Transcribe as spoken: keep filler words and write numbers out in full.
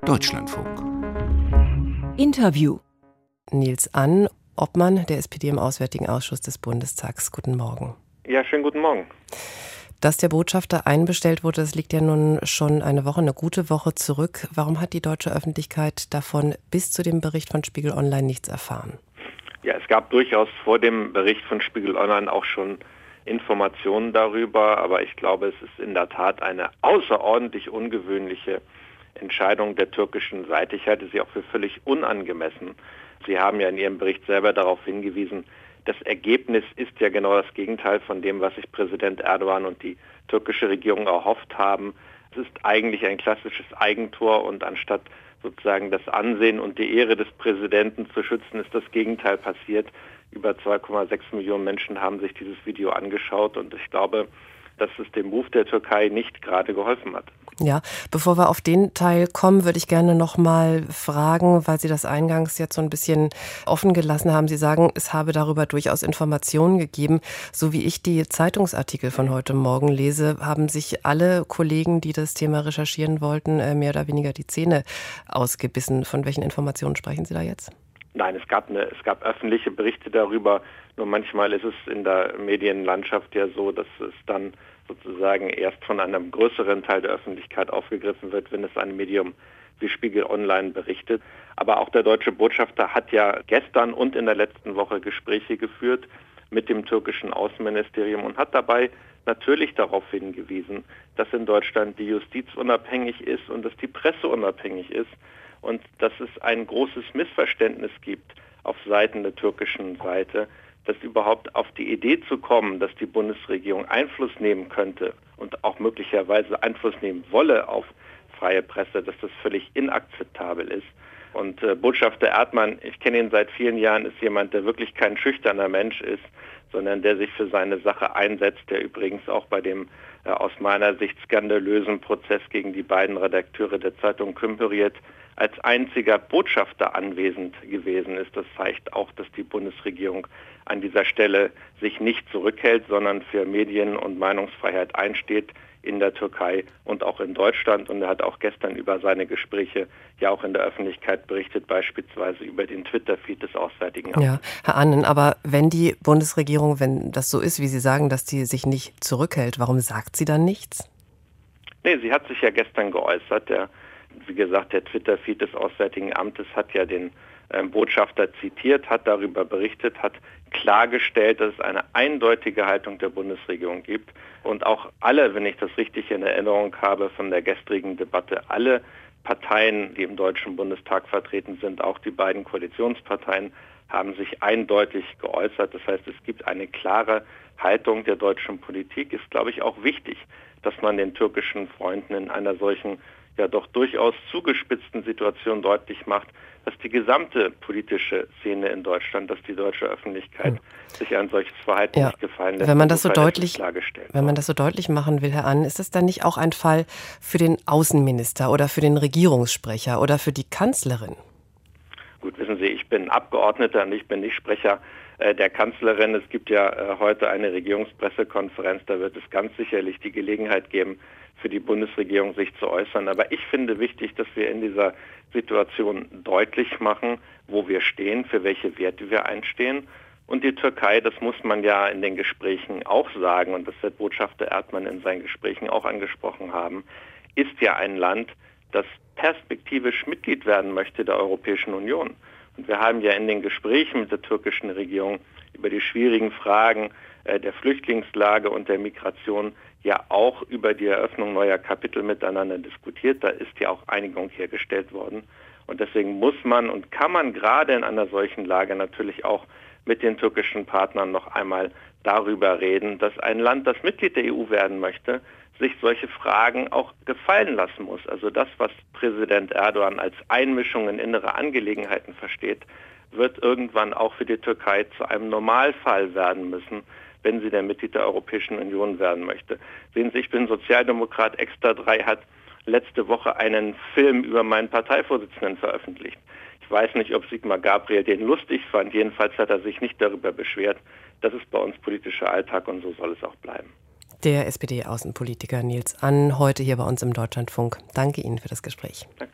Deutschlandfunk. Interview. Nils An, Obmann der S P D im Auswärtigen Ausschuss des Bundestags. Guten Morgen. Ja, schönen guten Morgen. Dass der Botschafter einbestellt wurde, das liegt ja nun schon eine Woche, eine gute Woche zurück. Warum hat die deutsche Öffentlichkeit davon bis zu dem Bericht von Spiegel Online nichts erfahren? Ja, es gab durchaus vor dem Bericht von Spiegel Online auch schon Informationen darüber, aber ich glaube, es ist in der Tat eine außerordentlich ungewöhnliche Entscheidung der türkischen Seite. Ich halte sie auch für völlig unangemessen. Sie haben ja in Ihrem Bericht selber darauf hingewiesen, das Ergebnis ist ja genau das Gegenteil von dem, was sich Präsident Erdogan und die türkische Regierung erhofft haben. Es ist eigentlich ein klassisches Eigentor und anstatt sozusagen das Ansehen und die Ehre des Präsidenten zu schützen, ist das Gegenteil passiert. Über zwei Komma sechs Millionen Menschen haben sich dieses Video angeschaut und ich glaube, dass es dem Ruf der Türkei nicht gerade geholfen hat. Ja, bevor wir auf den Teil kommen, würde ich gerne noch mal fragen, weil Sie das eingangs jetzt so ein bisschen offen gelassen haben. Sie sagen, es habe darüber durchaus Informationen gegeben. So wie ich die Zeitungsartikel von heute Morgen lese, haben sich alle Kollegen, die das Thema recherchieren wollten, mehr oder weniger die Zähne ausgebissen. Von welchen Informationen sprechen Sie da jetzt? Nein, es gab, eine, es gab öffentliche Berichte darüber. Nur manchmal ist es in der Medienlandschaft ja so, dass es dann sozusagen erst von einem größeren Teil der Öffentlichkeit aufgegriffen wird, wenn es ein Medium wie Spiegel Online berichtet. Aber auch der deutsche Botschafter hat ja gestern und in der letzten Woche Gespräche geführt mit dem türkischen Außenministerium und hat dabei natürlich darauf hingewiesen, dass in Deutschland die Justiz unabhängig ist und dass die Presse unabhängig ist und dass es ein großes Missverständnis gibt auf Seiten der türkischen Seite, dass überhaupt auf die Idee zu kommen, dass die Bundesregierung Einfluss nehmen könnte und auch möglicherweise Einfluss nehmen wolle auf freie Presse, dass das völlig inakzeptabel ist. Und äh, Botschafter Erdmann, ich kenne ihn seit vielen Jahren, ist jemand, der wirklich kein schüchterner Mensch ist, sondern der sich für seine Sache einsetzt, der übrigens auch bei dem äh, aus meiner Sicht skandalösen Prozess gegen die beiden Redakteure der Zeitung Kümperiet als einziger Botschafter anwesend gewesen ist. Das zeigt auch, dass die Bundesregierung an dieser Stelle sich nicht zurückhält, sondern für Medien- und Meinungsfreiheit einsteht in der Türkei und auch in Deutschland. Und er hat auch gestern über seine Gespräche ja auch in der Öffentlichkeit berichtet, beispielsweise über den Twitter-Feed des Auswärtigen Amtes. Ja, Herr Annen, aber wenn die Bundesregierung, wenn das so ist, wie Sie sagen, dass die sich nicht zurückhält, warum sagt sie dann nichts? Nee, sie hat sich ja gestern geäußert. Der, wie gesagt, der Twitter-Feed des Auswärtigen Amtes hat ja den ähm, Botschafter zitiert, hat darüber berichtet, hat klargestellt, dass es eine eindeutige Haltung der Bundesregierung gibt. Und auch alle, wenn ich das richtig in Erinnerung habe von der gestrigen Debatte, alle Parteien, die im Deutschen Bundestag vertreten sind, auch die beiden Koalitionsparteien, haben sich eindeutig geäußert. Das heißt, es gibt eine klare Haltung der deutschen Politik. Ist, glaube ich, auch wichtig, dass man den türkischen Freunden in einer solchen ja doch durchaus zugespitzten Situation deutlich macht, dass die gesamte politische Szene in Deutschland, dass die deutsche Öffentlichkeit hm. sich ein solches Verhalten ja. nicht gefallen lässt. Wenn man das so deutlich, klargestellt wenn man das so deutlich machen will, Herr An, ist das dann nicht auch ein Fall für den Außenminister oder für den Regierungssprecher oder für die Kanzlerin? Gut, wissen Sie, ich bin Abgeordneter und ich bin nicht Sprecher äh, der Kanzlerin. Es gibt ja äh, heute eine Regierungspressekonferenz, da wird es ganz sicherlich die Gelegenheit geben, für die Bundesregierung sich zu äußern. Aber ich finde wichtig, dass wir in dieser Situation deutlich machen, wo wir stehen, für welche Werte wir einstehen. Und die Türkei, das muss man ja in den Gesprächen auch sagen, und das wird Botschafter Erdmann in seinen Gesprächen auch angesprochen haben, ist ja ein Land, das perspektivisch Mitglied werden möchte der Europäischen Union. Und wir haben ja in den Gesprächen mit der türkischen Regierung über die schwierigen Fragen äh, der Flüchtlingslage und der Migration ja auch über die Eröffnung neuer Kapitel miteinander diskutiert. Da ist ja auch Einigung hergestellt worden. Und deswegen muss man und kann man gerade in einer solchen Lage natürlich auch mit den türkischen Partnern noch einmal darüber reden, dass ein Land, das Mitglied der E U werden möchte, sich solche Fragen auch gefallen lassen muss. Also das, was Präsident Erdogan als Einmischung in innere Angelegenheiten versteht, wird irgendwann auch für die Türkei zu einem Normalfall werden müssen, wenn sie der Mitglied der Europäischen Union werden möchte. Sehen Sie, ich bin Sozialdemokrat. Extra drei hat letzte Woche einen Film über meinen Parteivorsitzenden veröffentlicht. Ich weiß nicht, ob Sigmar Gabriel den lustig fand. Jedenfalls hat er sich nicht darüber beschwert. Das ist bei uns politischer Alltag und so soll es auch bleiben. Der S P D-Außenpolitiker Nils An, heute hier bei uns im Deutschlandfunk. Danke Ihnen für das Gespräch. Danke.